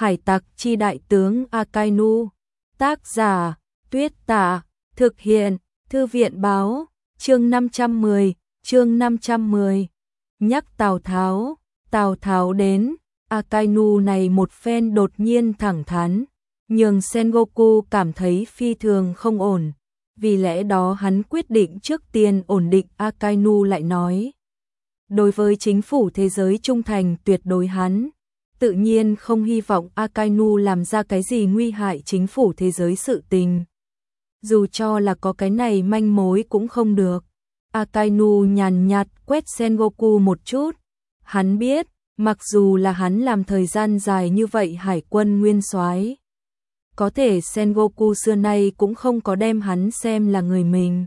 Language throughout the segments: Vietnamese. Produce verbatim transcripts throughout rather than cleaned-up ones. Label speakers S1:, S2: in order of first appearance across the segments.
S1: Hải tặc chi đại tướng Akainu. Tác giả, Tuyết Tả. Thực hiện, Thư viện báo. Chương năm trăm mười, chương năm trăm mười. Nhắc Tào Tháo. Tào Tháo đến, Akainu này một phen đột nhiên thẳng thắn, nhường Sengoku cảm thấy phi thường không ổn. Vì lẽ đó hắn quyết định trước tiên ổn định. Akainu lại nói, đối với chính phủ thế giới trung thành tuyệt đối, hắn tự nhiên không hy vọng Akainu làm ra cái gì nguy hại chính phủ thế giới sự tình. Dù cho là có cái này manh mối cũng không được. Akainu nhàn nhạt quét Sengoku một chút. Hắn biết, mặc dù là hắn làm thời gian dài như vậy hải quân nguyên soái, có thể Sengoku xưa nay cũng không có đem hắn xem là người mình.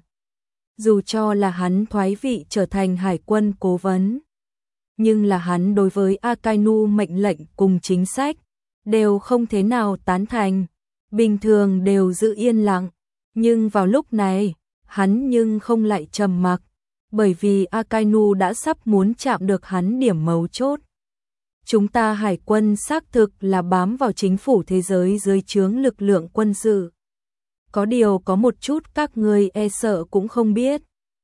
S1: Dù cho là hắn thoái vị trở thành hải quân cố vấn, nhưng là hắn đối với Akainu mệnh lệnh cùng chính sách đều không thế nào tán thành, bình thường đều giữ yên lặng. Nhưng vào lúc này, hắn nhưng không lại trầm mặc, bởi vì Akainu đã sắp muốn chạm được hắn điểm mấu chốt. Chúng ta hải quân xác thực là bám vào chính phủ thế giới dưới trướng lực lượng quân sự. Có điều có một chút các ngươi e sợ cũng không biết.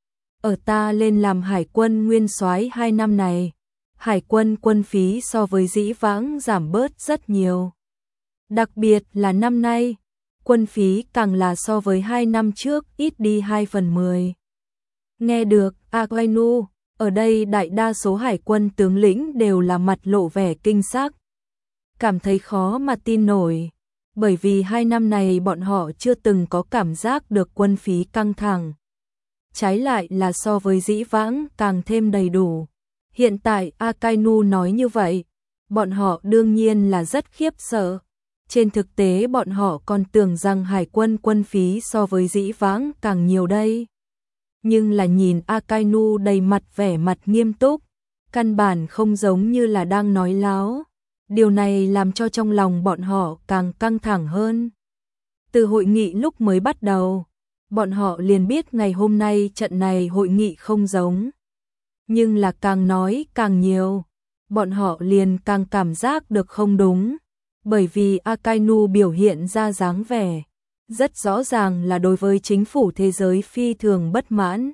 S1: Ở ta lên làm hải quân nguyên soái hai năm này, hải quân quân phí so với dĩ vãng giảm bớt rất nhiều. Đặc biệt là năm nay, quân phí càng là so với hai năm trước ít đi hai phần mười. Nghe được Akainu, ở đây đại đa số hải quân tướng lĩnh đều là mặt lộ vẻ kinh sắc, cảm thấy khó mà tin nổi, bởi vì hai năm này bọn họ chưa từng có cảm giác được quân phí căng thẳng. Trái lại là so với dĩ vãng càng thêm đầy đủ. Hiện tại Akainu nói như vậy, bọn họ đương nhiên là rất khiếp sợ. Trên thực tế bọn họ còn tưởng rằng hải quân quân phí so với dĩ vãng càng nhiều đây. Nhưng là nhìn Akainu đầy mặt vẻ mặt nghiêm túc, căn bản không giống như là đang nói láo. Điều này làm cho trong lòng bọn họ càng căng thẳng hơn. Từ hội nghị lúc mới bắt đầu, bọn họ liền biết ngày hôm nay trận này hội nghị không giống. Nhưng là càng nói càng nhiều, bọn họ liền càng cảm giác được không đúng. Bởi vì Akainu biểu hiện ra dáng vẻ rất rõ ràng là đối với chính phủ thế giới phi thường bất mãn.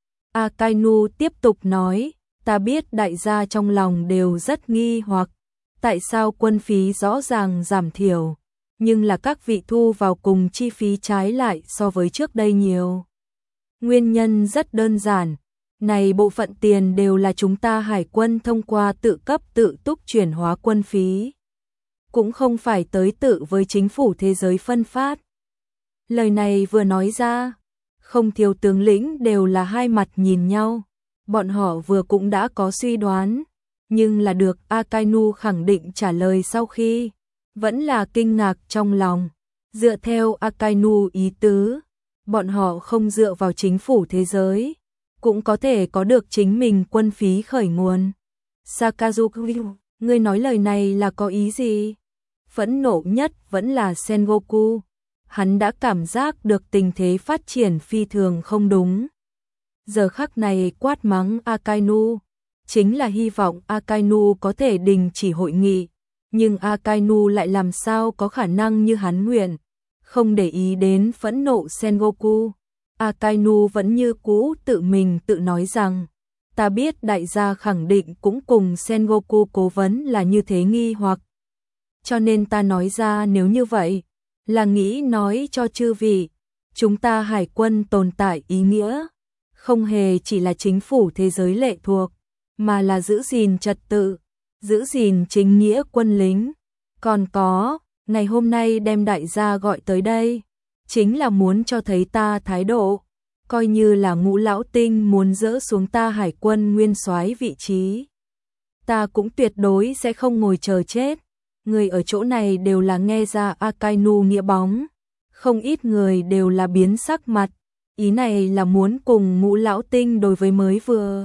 S1: Akainu tiếp tục nói, ta biết đại gia trong lòng đều rất nghi hoặc, tại sao quân phí rõ ràng giảm thiểu, nhưng là các vị thu vào cùng chi phí trái lại so với trước đây nhiều. Nguyên nhân rất đơn giản, này bộ phận tiền đều là chúng ta hải quân thông qua tự cấp tự túc chuyển hóa quân phí, cũng không phải tới tự với chính phủ thế giới phân phát. Lời này vừa nói ra, không thiếu tướng lĩnh đều là hai mặt nhìn nhau. Bọn họ vừa cũng đã có suy đoán, nhưng là được Akainu khẳng định trả lời sau khi, vẫn là kinh ngạc trong lòng. Dựa theo Akainu ý tứ, bọn họ không dựa vào chính phủ thế giới, cũng có thể có được chính mình quân phí khởi nguồn. Sakazuki, ngươi nói lời này là có ý gì? Phẫn nộ nhất vẫn là Sengoku. Hắn đã cảm giác được tình thế phát triển phi thường không đúng. Giờ khắc này quát mắng Akainu, chính là hy vọng Akainu có thể đình chỉ hội nghị. Nhưng Akainu lại làm sao có khả năng như hắn nguyện, không để ý đến phẫn nộ Sengoku. Akainu vẫn như cũ tự mình tự nói rằng, ta biết đại gia khẳng định cũng cùng Sengoku cố vấn là như thế nghi hoặc. Cho nên ta nói ra nếu như vậy, là nghĩ nói cho chư vị, chúng ta hải quân tồn tại ý nghĩa, không hề chỉ là chính phủ thế giới lệ thuộc, mà là giữ gìn trật tự, giữ gìn chính nghĩa quân lính. Còn có, ngày hôm nay đem đại gia gọi tới đây, chính là muốn cho thấy ta thái độ, coi như là Ngũ lão tinh muốn dỡ xuống ta hải quân nguyên soái vị trí, ta cũng tuyệt đối sẽ không ngồi chờ chết. Người ở chỗ này đều là nghe ra Akainu nghĩa bóng, không ít người đều là biến sắc mặt, ý này là muốn cùng Ngũ lão tinh đối với mới vừa.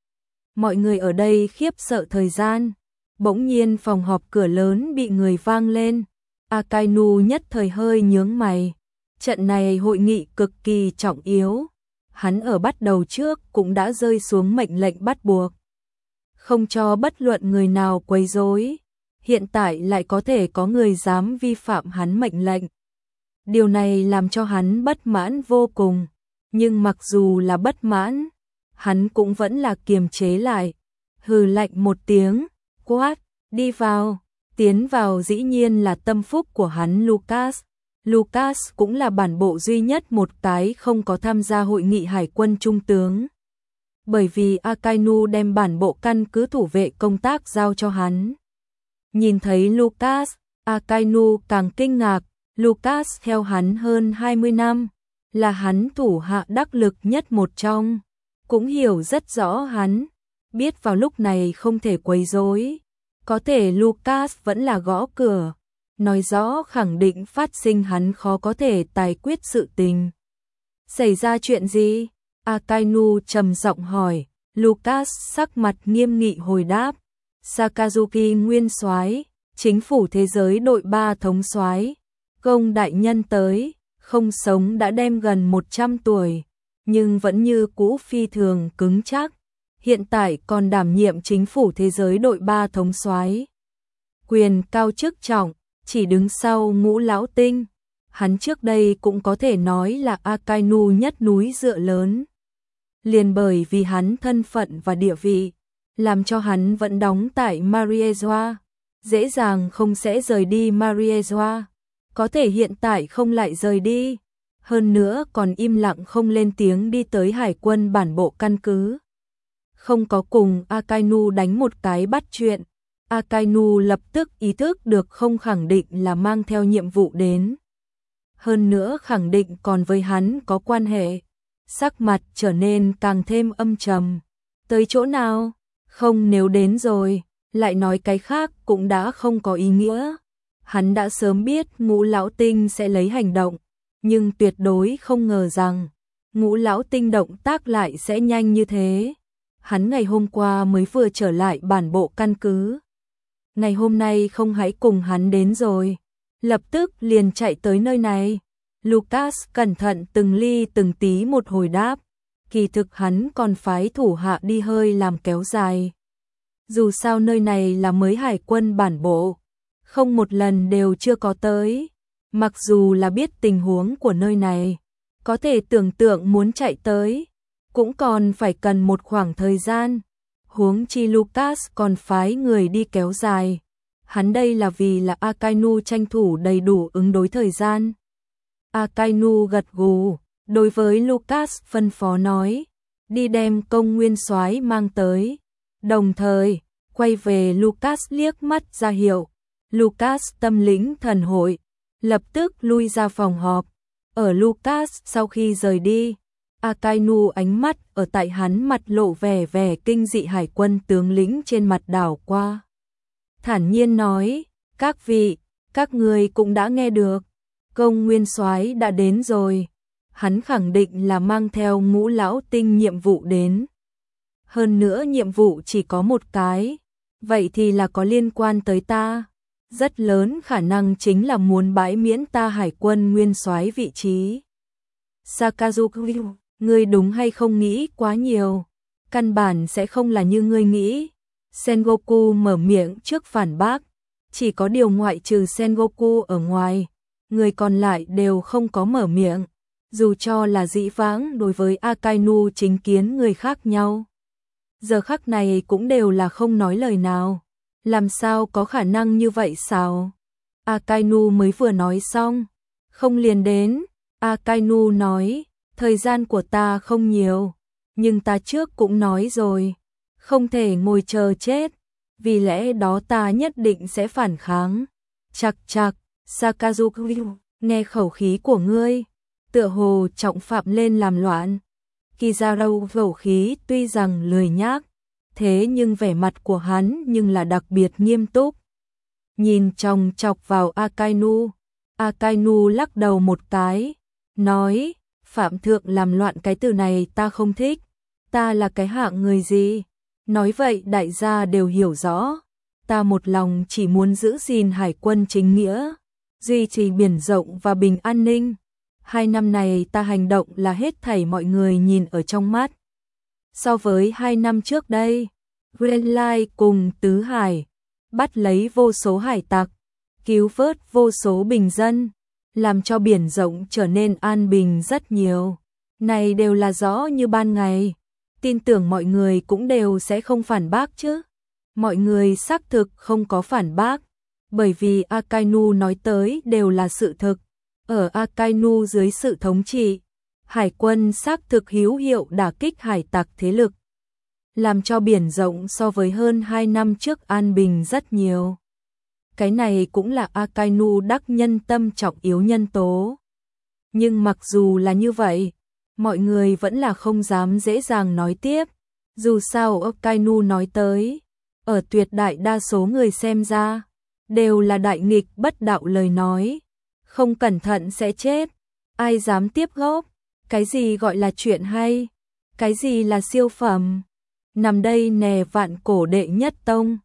S1: Mọi người ở đây khiếp sợ thời gian, bỗng nhiên phòng họp cửa lớn bị người vang lên, Akainu nhất thời hơi nhướng mày, trận này hội nghị cực kỳ trọng yếu, hắn ở bắt đầu trước cũng đã rơi xuống mệnh lệnh bắt buộc, không cho bất luận người nào quấy rối. hiện tại lại có thể có người dám vi phạm hắn mệnh lệnh. Điều này làm cho hắn bất mãn vô cùng, nhưng mặc dù là bất mãn, hắn cũng vẫn là kiềm chế lại, hừ lạnh một tiếng, quát, đi vào, tiến vào dĩ nhiên là tâm phúc của hắn Lucas. Lucas cũng là bản bộ duy nhất một cái không có tham gia hội nghị hải quân trung tướng. Bởi vì Akainu đem bản bộ căn cứ thủ vệ công tác giao cho hắn. Nhìn thấy Lucas, Akainu càng kinh ngạc, Lucas theo hắn hơn hai mươi năm, là hắn thủ hạ đắc lực nhất một trong, cũng hiểu rất rõ hắn, biết vào lúc này không thể quấy rối. Có thể Lucas vẫn là gõ cửa, nói rõ khẳng định phát sinh hắn khó có thể tài quyết sự tình. Xảy ra chuyện gì? Akainu trầm giọng hỏi. Lucas sắc mặt nghiêm nghị hồi đáp. Sakazuki nguyên soái, chính phủ thế giới đội ba thống soái, Gông đại nhân tới, không sống đã đem gần một trăm tuổi, nhưng vẫn như cũ phi thường cứng chắc. Hiện tại còn đảm nhiệm chính phủ thế giới đội ba thống soái. Quyền cao chức trọng, chỉ đứng sau Ngũ lão tinh. Hắn trước đây cũng có thể nói là Akainu nhất núi dựa lớn. Liền bởi vì hắn thân phận và địa vị, làm cho hắn vẫn đóng tại Mariejoa, dễ dàng không sẽ rời đi Mariejoa. Có thể hiện tại không lại rời đi, hơn nữa còn im lặng không lên tiếng đi tới hải quân bản bộ căn cứ. Không có cùng Akainu đánh một cái bắt chuyện, Akainu lập tức ý thức được không khẳng định là mang theo nhiệm vụ đến. Hơn nữa khẳng định còn với hắn có quan hệ, sắc mặt trở nên càng thêm âm trầm. Tới chỗ nào? Không, nếu đến rồi, lại nói cái khác cũng đã không có ý nghĩa. Hắn đã sớm biết Ngũ lão tinh sẽ lấy hành động, nhưng tuyệt đối không ngờ rằng Ngũ lão tinh động tác lại sẽ nhanh như thế. Hắn ngày hôm qua mới vừa trở lại bản bộ căn cứ, ngày hôm nay không hãy cùng hắn đến rồi, lập tức liền chạy tới nơi này. Lucas cẩn thận từng ly từng tí một hồi đáp, kỳ thực hắn còn phái thủ hạ đi hơi làm kéo dài. Dù sao nơi này là mới hải quân bản bộ, không một lần đều chưa có tới, mặc dù là biết tình huống của nơi này, có thể tưởng tượng muốn chạy tới, cũng còn phải cần một khoảng thời gian. Huống chi Lucas còn phái người đi kéo dài, hắn đây là vì là Akainu tranh thủ đầy đủ ứng đối thời gian. Akainu gật gù, đối với Lucas phân phó nói, đi đem Công nguyên soái mang tới. Đồng thời, quay về Lucas liếc mắt ra hiệu. Lucas tâm lĩnh thần hội, lập tức lui ra phòng họp. Ở Lucas sau khi rời đi, Akainu ánh mắt ở tại hắn mặt lộ vẻ vẻ kinh dị hải quân tướng lĩnh trên mặt đảo qua. Thản nhiên nói, các vị, các người cũng đã nghe được, Công nguyên soái đã đến rồi. Hắn khẳng định là mang theo Ngũ lão tinh nhiệm vụ đến. Hơn nữa nhiệm vụ chỉ có một cái, vậy thì là có liên quan tới ta. Rất lớn khả năng chính là muốn bãi miễn ta hải quân nguyên soái vị trí. Sakazuki, ngươi đúng hay không nghĩ quá nhiều, căn bản sẽ không là như ngươi nghĩ. Sengoku mở miệng trước phản bác, chỉ có điều ngoại trừ Sengoku ở ngoài, người còn lại đều không có mở miệng, dù cho là dĩ vãng đối với Akainu chính kiến người khác nhau. Giờ khắc này cũng đều là không nói lời nào. Làm sao có khả năng như vậy sao? Akainu mới vừa nói xong, không liền đến. Akainu nói, thời gian của ta không nhiều, nhưng ta trước cũng nói rồi, không thể ngồi chờ chết, vì lẽ đó ta nhất định sẽ phản kháng. Chặt chặt, Sakazuki, nghe khẩu khí của ngươi, tựa hồ trọng phạm lên làm loạn. Kizaru khẩu khí tuy rằng lười nhác, thế nhưng vẻ mặt của hắn nhưng là đặc biệt nghiêm túc. Nhìn chòng chọc vào Akainu, Akainu lắc đầu một cái, nói, phạm thượng làm loạn cái từ này ta không thích, ta là cái hạng người gì? Nói vậy đại gia đều hiểu rõ, ta một lòng chỉ muốn giữ gìn hải quân chính nghĩa, duy trì biển rộng và bình an ninh. Hai năm này ta hành động là hết thảy mọi người nhìn ở trong mắt. So với hai năm trước đây, Greenlight cùng Tứ Hải, bắt lấy vô số hải tặc, cứu vớt vô số bình dân, làm cho biển rộng trở nên an bình rất nhiều. Này đều là rõ như ban ngày, tin tưởng mọi người cũng đều sẽ không phản bác chứ. Mọi người xác thực không có phản bác, bởi vì Akainu nói tới đều là sự thực. Ở Akainu dưới sự thống trị, hải quân xác thực hữu hiệu đả kích hải tặc thế lực, làm cho biển rộng so với hơn hai năm trước an bình rất nhiều. Cái này cũng là Akainu đắc nhân tâm trọng yếu nhân tố. Nhưng mặc dù là như vậy, mọi người vẫn là không dám dễ dàng nói tiếp. Dù sao Akainu nói tới, ở tuyệt đại đa số người xem ra, đều là đại nghịch bất đạo lời nói. Không cẩn thận sẽ chết, ai dám tiếp góp, cái gì gọi là chuyện hay, cái gì là siêu phẩm. Nằm đây nè vạn cổ đệ nhất tông,